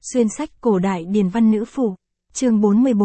Xuyên sách cổ đại điển văn nữ phụ, chương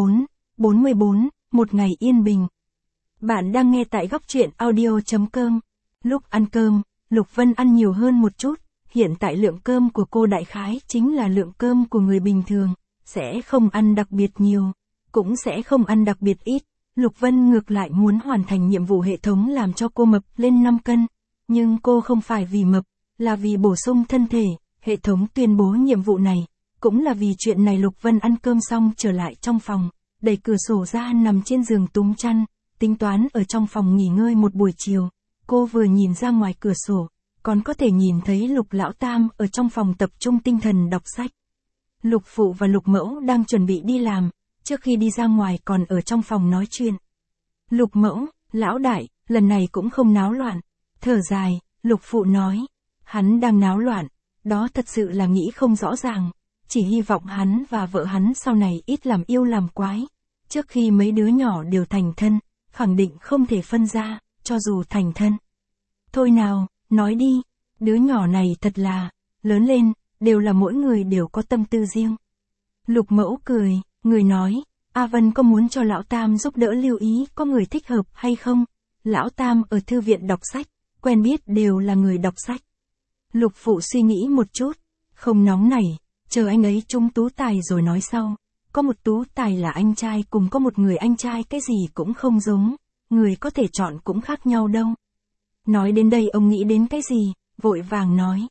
44, một ngày yên bình. Bạn đang nghe tại góc truyện audio.com. Lúc ăn cơm, Lục Vân ăn nhiều hơn một chút, hiện tại lượng cơm của cô đại khái chính là lượng cơm của người bình thường, sẽ không ăn đặc biệt nhiều, cũng sẽ không ăn đặc biệt ít. Lục Vân ngược lại muốn hoàn thành nhiệm vụ hệ thống làm cho cô mập lên 5 cân, nhưng cô không phải vì mập, là vì bổ sung thân thể. Hệ thống tuyên bố nhiệm vụ này, cũng là vì chuyện này. Lục Vân ăn cơm xong trở lại trong phòng, đẩy cửa sổ ra nằm trên giường túm chăn, tính toán ở trong phòng nghỉ ngơi một buổi chiều. Cô vừa nhìn ra ngoài cửa sổ, còn có thể nhìn thấy Lục Lão Tam ở trong phòng tập trung tinh thần đọc sách. Lục Phụ và Lục Mẫu đang chuẩn bị đi làm, trước khi đi ra ngoài còn ở trong phòng nói chuyện. Lục Mẫu, Lão Đại, lần này cũng không náo loạn. Thở dài, Lục Phụ nói, hắn đang náo loạn, đó thật sự là nghĩ không rõ ràng, chỉ hy vọng hắn và vợ hắn sau này ít làm yêu làm quái. Trước khi mấy đứa nhỏ đều thành thân, khẳng định không thể phân ra, cho dù thành thân. Thôi nào, nói đi, đứa nhỏ này thật là, lớn lên, đều là mỗi người đều có tâm tư riêng. Lục Mẫu cười, người nói, A Vân có muốn cho Lão Tam giúp đỡ lưu ý có người thích hợp hay không? Lão Tam ở thư viện đọc sách, quen biết đều là người đọc sách. Lục Phụ suy nghĩ một chút, không nóng nảy, chờ anh ấy trúng tú tài rồi nói sau. Có một tú tài là anh trai cùng có một người anh trai cái gì cũng không giống, người có thể chọn cũng khác nhau đâu. Nói đến đây ông nghĩ đến cái gì, vội vàng nói.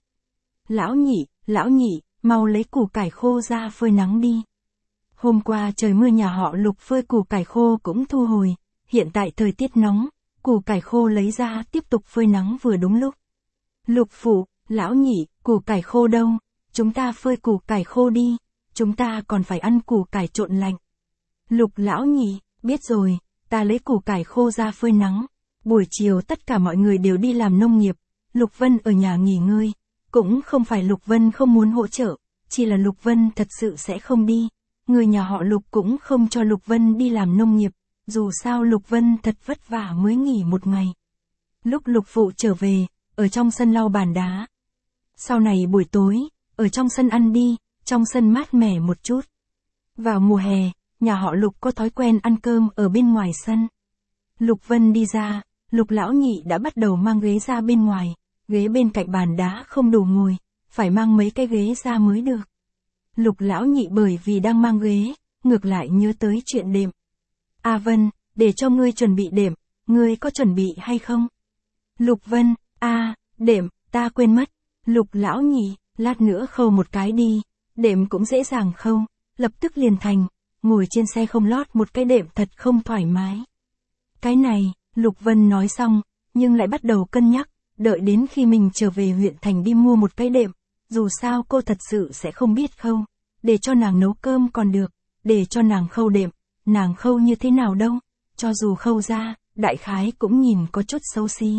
Lão nhị, mau lấy củ cải khô ra phơi nắng đi. Hôm qua trời mưa nhà họ Lục phơi củ cải khô cũng thu hồi, hiện tại thời tiết nóng, củ cải khô lấy ra tiếp tục phơi nắng vừa đúng lúc. Lục Phụ, Lão nhị, củ cải khô đâu, chúng ta phơi củ cải khô đi, chúng ta còn phải ăn củ cải trộn lạnh. Lục Lão nhị, biết rồi, ta lấy củ cải khô ra phơi nắng. Buổi chiều tất cả mọi người đều đi làm nông nghiệp, Lục Vân ở nhà nghỉ ngơi, cũng không phải Lục Vân không muốn hỗ trợ, chỉ là Lục Vân thật sự sẽ không đi. Người nhà họ Lục cũng không cho Lục Vân đi làm nông nghiệp, dù sao Lục Vân thật vất vả mới nghỉ một ngày. Lúc Lục Phụ trở về, ở trong sân lau bàn đá. Sau này buổi tối, ở trong sân ăn đi, trong sân mát mẻ một chút. Vào mùa hè, nhà họ Lục có thói quen ăn cơm ở bên ngoài sân. Lục Vân đi ra, Lục Lão nhị đã bắt đầu mang ghế ra bên ngoài, ghế bên cạnh bàn đá không đủ ngồi, phải mang mấy cái ghế ra mới được. Lục Lão nhị bởi vì đang mang ghế, ngược lại nhớ tới chuyện đệm. A Vân, để cho ngươi chuẩn bị đệm, ngươi có chuẩn bị hay không? Lục Vân, đệm, ta quên mất. Lục Lão nhị, lát nữa khâu một cái đi, đệm cũng dễ dàng khâu, lập tức liền thành, ngồi trên xe không lót một cái đệm thật không thoải mái. Cái này, Lục Vân nói xong, nhưng lại bắt đầu cân nhắc, đợi đến khi mình trở về huyện thành đi mua một cái đệm, dù sao cô thật sự sẽ không biết khâu, để cho nàng nấu cơm còn được, để cho nàng khâu đệm, nàng khâu như thế nào đâu, cho dù khâu ra, đại khái cũng nhìn có chút xấu xí.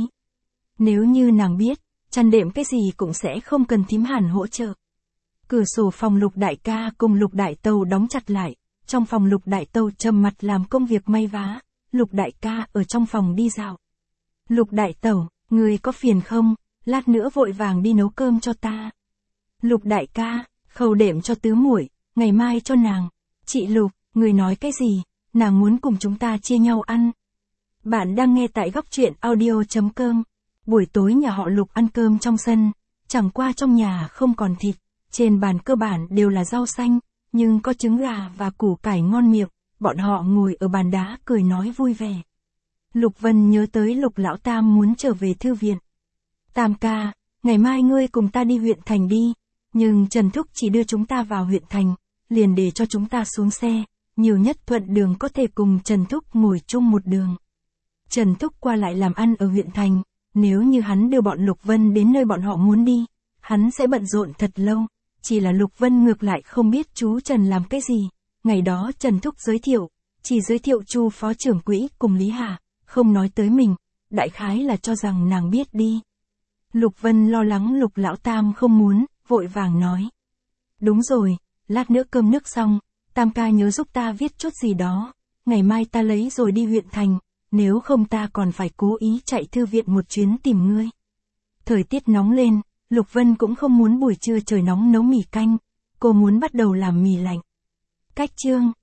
Nếu như nàng biết, chăn đệm cái gì cũng sẽ không cần thím Hàn hỗ trợ. Cửa sổ phòng Lục Đại ca cùng Lục Đại Tàu đóng chặt lại, trong phòng Lục Đại Tàu trầm mặt làm công việc may vá, Lục Đại ca ở trong phòng đi dạo. Lục Đại Tàu, người có phiền không, lát nữa vội vàng đi nấu cơm cho ta. Lục Đại ca, khâu đệm cho tứ muội, ngày mai cho nàng. Chị Lục, người nói cái gì, nàng muốn cùng chúng ta chia nhau ăn. Bạn đang nghe tại góc truyện audio.com. Buổi tối nhà họ Lục ăn cơm trong sân, chẳng qua trong nhà không còn thịt, trên bàn cơ bản đều là rau xanh, nhưng có trứng gà và củ cải ngon miệng, bọn họ ngồi ở bàn đá cười nói vui vẻ. Lục Vân nhớ tới Lục Lão Tam muốn trở về thư viện. Tam ca, ngày mai ngươi cùng ta đi huyện thành đi, nhưng Trần Thúc chỉ đưa chúng ta vào huyện thành, liền để cho chúng ta xuống xe, nhiều nhất thuận đường có thể cùng Trần Thúc ngồi chung một đường. Trần Thúc qua lại làm ăn ở huyện thành, nếu như hắn đưa bọn Lục Vân đến nơi bọn họ muốn đi, hắn sẽ bận rộn thật lâu, chỉ là Lục Vân ngược lại không biết chú Trần làm cái gì. Ngày đó Trần Thúc chỉ giới thiệu Chu phó trưởng quỹ cùng Lý Hà, không nói tới mình, đại khái là cho rằng nàng biết đi. Lục Vân lo lắng Lục Lão Tam không muốn, vội vàng nói. Đúng rồi, lát nữa cơm nước xong, Tam ca nhớ giúp ta viết chút gì đó, ngày mai ta lấy rồi đi huyện thành, nếu không ta còn phải cố ý chạy thư viện một chuyến tìm ngươi. Thời tiết nóng lên, Lục Vân cũng không muốn buổi trưa trời nóng nấu mì canh, Cô muốn bắt đầu làm mì lạnh. Cách chương